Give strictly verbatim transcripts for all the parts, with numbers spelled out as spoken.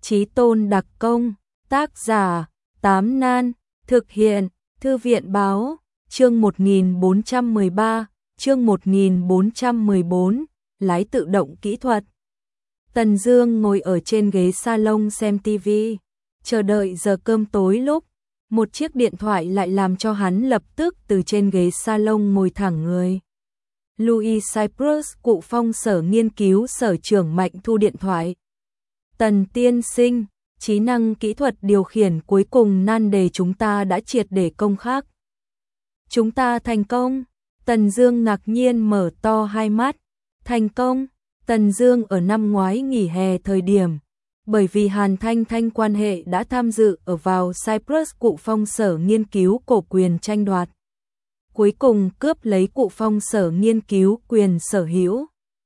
Chí Tôn đặc công, tác giả, Tám Nan, thực hiện, Thư viện báo, chương một nghìn bốn trăm mười ba, chương một nghìn bốn trăm mười bốn, lái tự động kỹ thuật. Tần Dương ngồi ở trên ghế salon xem tivi, chờ đợi giờ cơm tối lúc, một chiếc điện thoại lại làm cho hắn lập tức từ trên ghế salon ngồi thẳng người. Louis Cyprus, cụ Phong Sở Nghiên cứu Sở trưởng Mạnh Thu điện thoại. Tần tiên sinh, trí năng kỹ thuật điều khiển cuối cùng nan đề chúng ta đã triệt để công khắc. Chúng ta thành công. Tần Dương ngạc nhiên mở to hai mắt. Thành công. Tần Dương ở năm ngoái nghỉ hè thời điểm, bởi vì Hàn Thanh Thanh quan hệ đã tham dự ở vào Cyprus cụ Phong Sở Nghiên cứu cổ quyền tranh đoạt. Cuối cùng cướp lấy cụ Phong Sở Nghiên cứu quyền sở hữu,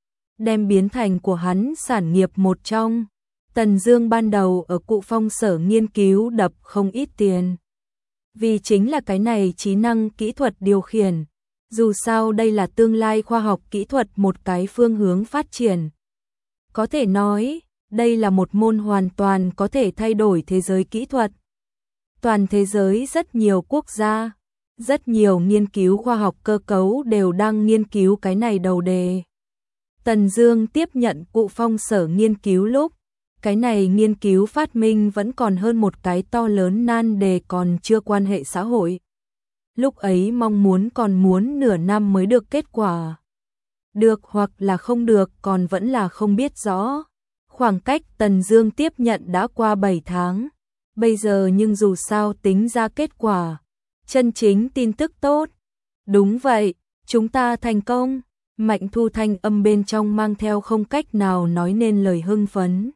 đem biến thành của hắn sản nghiệp một trong. Tần Dương ban đầu ở cụ Phong Sở Nghiên cứu đập không ít tiền. Vì chính là cái này trí năng kỹ thuật điều khiển. Dù sao đây là tương lai khoa học kỹ thuật một cái phương hướng phát triển. Có thể nói, đây là một môn hoàn toàn có thể thay đổi thế giới kỹ thuật. Toàn thế giới rất nhiều quốc gia, rất nhiều nghiên cứu khoa học cơ cấu đều đang nghiên cứu cái này đầu đề. Tần Dương tiếp nhận cụ Phong Sở Nghiên cứu lúc, cái này nghiên cứu phát minh vẫn còn hơn một cái to lớn nan đề còn chưa quan hệ xã hội. Lúc ấy mong muốn còn muốn nửa năm mới được kết quả. Được hoặc là không được còn vẫn là không biết rõ. Khoảng cách Tần Dương tiếp nhận đã qua bảy tháng. Bây giờ nhưng dù sao tính ra kết quả. Chân chính tin tức tốt. Đúng vậy, chúng ta thành công. Mạnh Thu thanh âm bên trong mang theo không cách nào nói nên lời hưng phấn.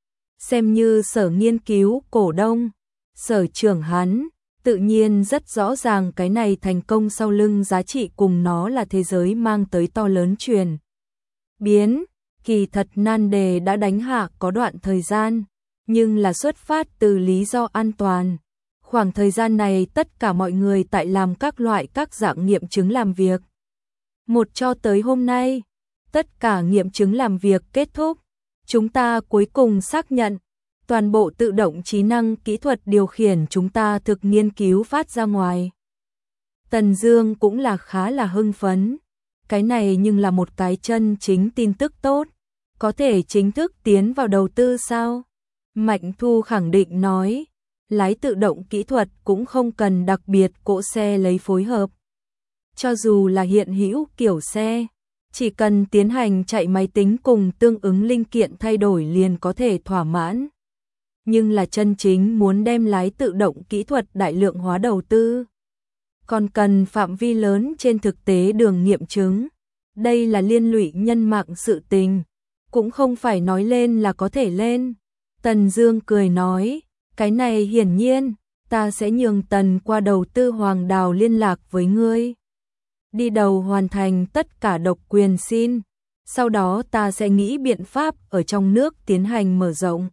Xem như sở nghiên cứu cổ đông, sở trưởng hắn, tự nhiên rất rõ ràng cái này thành công sau lưng giá trị cùng nó là thế giới mang tới to lớn truyền biến. Kỳ thật nan đề đã đánh hạ có đoạn thời gian, nhưng là xuất phát từ lý do an toàn. Khoảng thời gian này tất cả mọi người tại làm các loại các dạng nghiệm chứng làm việc. Một cho tới hôm nay, tất cả nghiệm chứng làm việc kết thúc. Chúng ta cuối cùng xác nhận, toàn bộ tự động trí năng kỹ thuật điều khiển chúng ta thực nghiên cứu phát ra ngoài. Tần Dương cũng là khá là hưng phấn. Cái này nhưng là một cái chân chính tin tức tốt. Có thể chính thức tiến vào đầu tư sao? Mạnh Thu khẳng định nói, lái tự động kỹ thuật cũng không cần đặc biệt cỗ xe lấy phối hợp. Cho dù là hiện hữu kiểu xe, chỉ cần tiến hành chạy máy tính cùng tương ứng linh kiện thay đổi liền có thể thỏa mãn. Nhưng là chân chính muốn đem lái tự động kỹ thuật đại lượng hóa đầu tư, còn cần phạm vi lớn trên thực tế đường nghiệm chứng. Đây là liên lụy nhân mạng sự tình, cũng không phải nói lên là có thể lên. Tần Dương cười nói, cái này hiển nhiên, ta sẽ nhường Tần qua đầu tư Hoàng Đào liên lạc với ngươi. Đi đầu hoàn thành tất cả độc quyền xin, sau đó ta sẽ nghĩ biện pháp ở trong nước tiến hành mở rộng.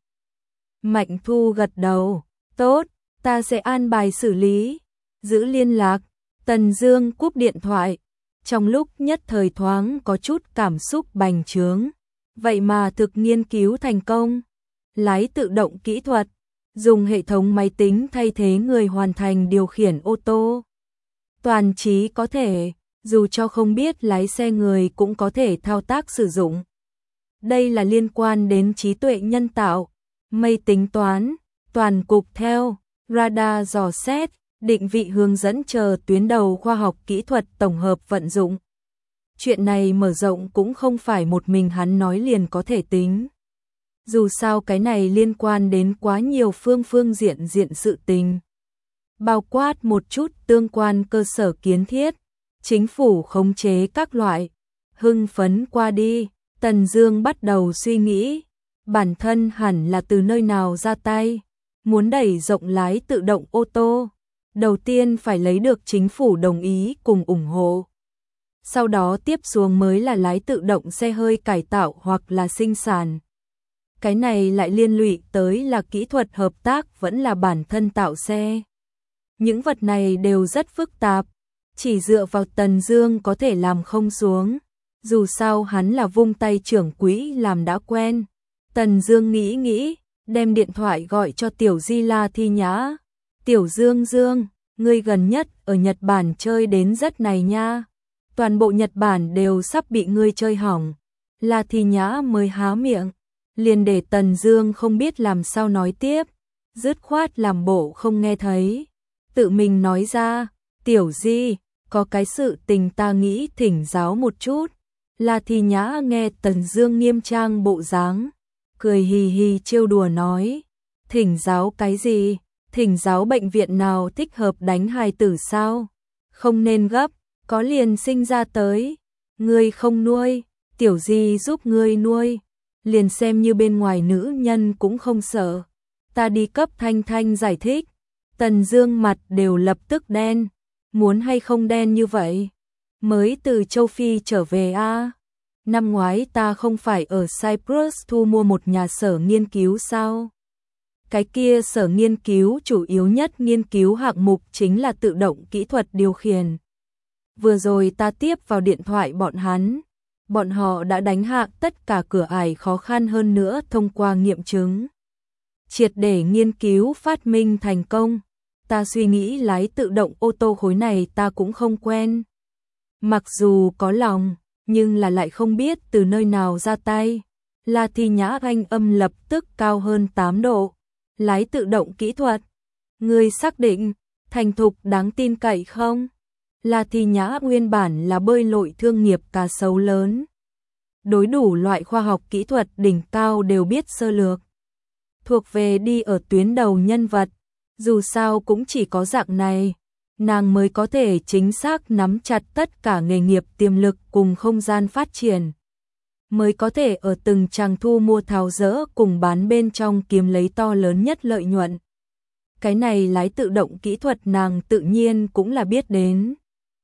Mạnh Thu gật đầu, tốt, ta sẽ an bài xử lý, giữ liên lạc. Tần Dương cúp điện thoại, trong lúc nhất thời thoáng có chút cảm xúc bành trướng. Vậy mà thực nghiên cứu thành công, lái tự động kỹ thuật, dùng hệ thống máy tính thay thế người hoàn thành điều khiển ô tô. Toàn trí có thể, dù cho không biết lái xe người cũng có thể thao tác sử dụng. Đây là liên quan đến trí tuệ nhân tạo, mây tính toán, toàn cục theo, radar dò xét, định vị hướng dẫn chờ tuyến đầu khoa học kỹ thuật tổng hợp vận dụng. Chuyện này mở rộng cũng không phải một mình hắn nói liền có thể tính. Dù sao cái này liên quan đến quá nhiều phương phương diện diện sự tình. Bao quát một chút tương quan cơ sở kiến thiết, chính phủ khống chế các loại. Hưng phấn qua đi, Tần Dương bắt đầu suy nghĩ, bản thân hẳn là từ nơi nào ra tay. Muốn đẩy rộng lái tự động ô tô, đầu tiên phải lấy được chính phủ đồng ý cùng ủng hộ. Sau đó tiếp xuống mới là lái tự động xe hơi cải tạo hoặc là sinh sản. Cái này lại liên lụy tới là kỹ thuật hợp tác vẫn là bản thân tạo xe. Những vật này đều rất phức tạp, chỉ dựa vào Tần Dương có thể làm không xuống. Dù sao hắn là vung tay trưởng quỹ làm đã quen. Tần Dương nghĩ nghĩ, đem điện thoại gọi cho Tiểu Di La Thi Nhã. Tiểu Dương Dương, ngươi gần nhất ở Nhật Bản chơi đến rất này nha. Toàn bộ Nhật Bản đều sắp bị ngươi chơi hỏng. La Thi Nhã mới há miệng, liền để Tần Dương không biết làm sao nói tiếp, dứt khoát làm bộ không nghe thấy, tự mình nói ra, Tiểu Di, có cái sự tình ta nghĩ thỉnh giáo một chút. La Thi Nhã nghe Tần Dương nghiêm trang bộ dáng, cười hì hì trêu đùa nói, thỉnh giáo cái gì? Thỉnh giáo bệnh viện nào thích hợp đánh hài tử sao? Không nên gấp, có liền sinh ra tới, ngươi không nuôi, Tiểu Di giúp ngươi nuôi, liền xem như bên ngoài nữ nhân cũng không sợ. Ta đi cấp Thanh Thanh giải thích. Tần Dương mặt đều lập tức đen, muốn hay không đen như vậy? Mới từ châu Phi trở về a. À? Năm ngoái ta không phải ở Cyprus thu mua một nhà sở nghiên cứu sao? Cái kia sở nghiên cứu chủ yếu nhất nghiên cứu hạng mục chính là tự động kỹ thuật điều khiển. Vừa rồi ta tiếp vào điện thoại bọn hắn, bọn họ đã đánh hạ tất cả cửa ải khó khăn hơn nữa thông qua nghiệm chứng. Triệt để nghiên cứu phát minh thành công, ta suy nghĩ lái tự động ô tô khối này ta cũng không quen. Mặc dù có lòng, nhưng là lại không biết từ nơi nào ra tay. La Thi Nhã thanh âm lập tức cao hơn tám độ. Lái tự động kỹ thuật, ngươi xác định, thành thục đáng tin cậy không? La Thi Nhã nguyên bản là bơi lội thương nghiệp cá sấu lớn. Đối đủ loại khoa học kỹ thuật đỉnh cao đều biết sơ lược. Thuộc về đi ở tuyến đầu nhân vật, dù sao cũng chỉ có dạng này, nàng mới có thể chính xác nắm chặt tất cả nghề nghiệp tiềm lực cùng không gian phát triển. Mới có thể ở từng trang thu mua tháo dỡ cùng bán bên trong kiếm lấy to lớn nhất lợi nhuận. Cái này lái tự động kỹ thuật nàng tự nhiên cũng là biết đến.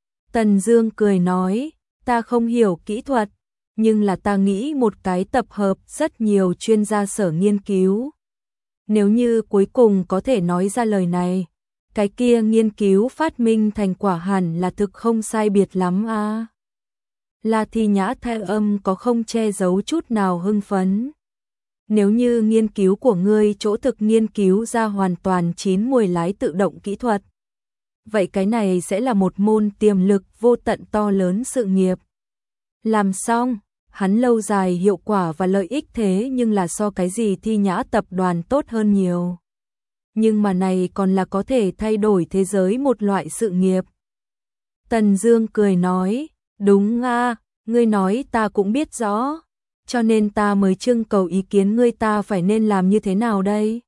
Tần Dương cười nói, ta không hiểu kỹ thuật, nhưng là ta nghĩ một cái tập hợp rất nhiều chuyên gia sở nghiên cứu. Nếu như cuối cùng có thể nói ra lời này, cái kia nghiên cứu phát minh thành quả hẳn là thực không sai biệt lắm a. À. La Thi Nhã thanh âm có không che giấu chút nào hưng phấn. Nếu như nghiên cứu của ngươi chỗ thực nghiên cứu ra hoàn toàn chín muồi lái tự động kỹ thuật, vậy cái này sẽ là một môn tiềm lực vô tận to lớn sự nghiệp. Làm xong, hắn lâu dài hiệu quả và lợi ích thế nhưng là so cái gì Thi Nhã tập đoàn tốt hơn nhiều. Nhưng mà này còn là có thể thay đổi thế giới một loại sự nghiệp. Tần Dương cười nói, đúng a, à, ngươi nói ta cũng biết rõ, cho nên ta mới trưng cầu ý kiến ngươi ta phải nên làm như thế nào đây?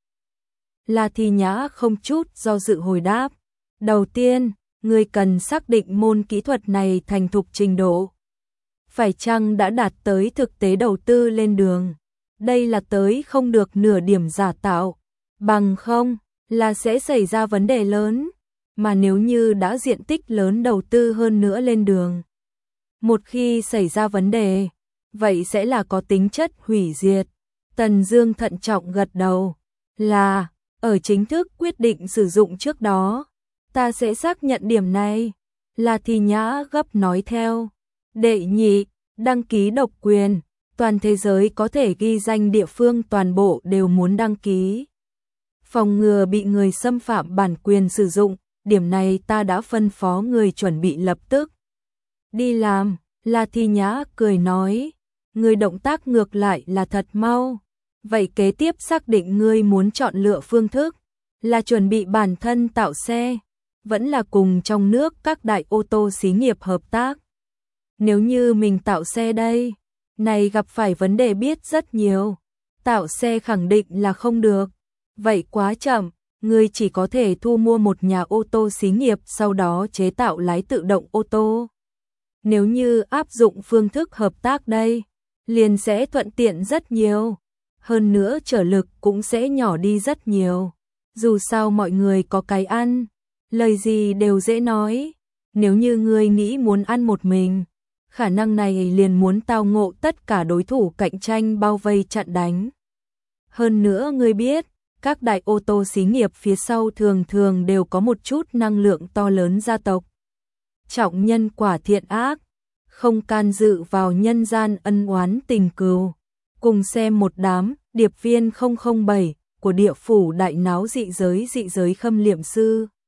La Thi Nhã không chút do dự hồi đáp, đầu tiên, ngươi cần xác định môn kỹ thuật này thành thục trình độ. Phải chăng đã đạt tới thực tế đầu tư lên đường? Đây là tới không được nửa điểm giả tạo, bằng không là sẽ xảy ra vấn đề lớn, mà nếu như đã diện tích lớn đầu tư hơn nữa lên đường, một khi xảy ra vấn đề, vậy sẽ là có tính chất hủy diệt. Tần Dương thận trọng gật đầu, là, ở chính thức quyết định sử dụng trước đó, ta sẽ xác nhận điểm này. La Thi Nhã gấp nói theo, đệ nhị, đăng ký độc quyền, toàn thế giới có thể ghi danh địa phương toàn bộ đều muốn đăng ký. Phòng ngừa bị người xâm phạm bản quyền sử dụng, điểm này ta đã phân phó người chuẩn bị lập tức đi làm. La Thi Nhã cười nói, người động tác ngược lại là thật mau. Vậy kế tiếp xác định ngươi muốn chọn lựa phương thức, là chuẩn bị bản thân tạo xe, vẫn là cùng trong nước các đại ô tô xí nghiệp hợp tác. Nếu như mình tạo xe đây, này gặp phải vấn đề biết rất nhiều, tạo xe khẳng định là không được, vậy quá chậm, ngươi chỉ có thể thu mua một nhà ô tô xí nghiệp sau đó chế tạo lái tự động ô tô. Nếu như áp dụng phương thức hợp tác đây, liền sẽ thuận tiện rất nhiều, hơn nữa trở lực cũng sẽ nhỏ đi rất nhiều. Dù sao mọi người có cái ăn, lời gì đều dễ nói, nếu như ngươi nghĩ muốn ăn một mình, khả năng này liền muốn tao ngộ tất cả đối thủ cạnh tranh bao vây chặn đánh. Hơn nữa ngươi biết, các đại ô tô xí nghiệp phía sau thường thường đều có một chút năng lượng to lớn gia tộc. Trọng nhân quả thiện ác, không can dự vào nhân gian ân oán tình cừu. Cùng xem một đám điệp viên không không bảy của địa phủ đại náo dị giới dị giới khâm liệm sư.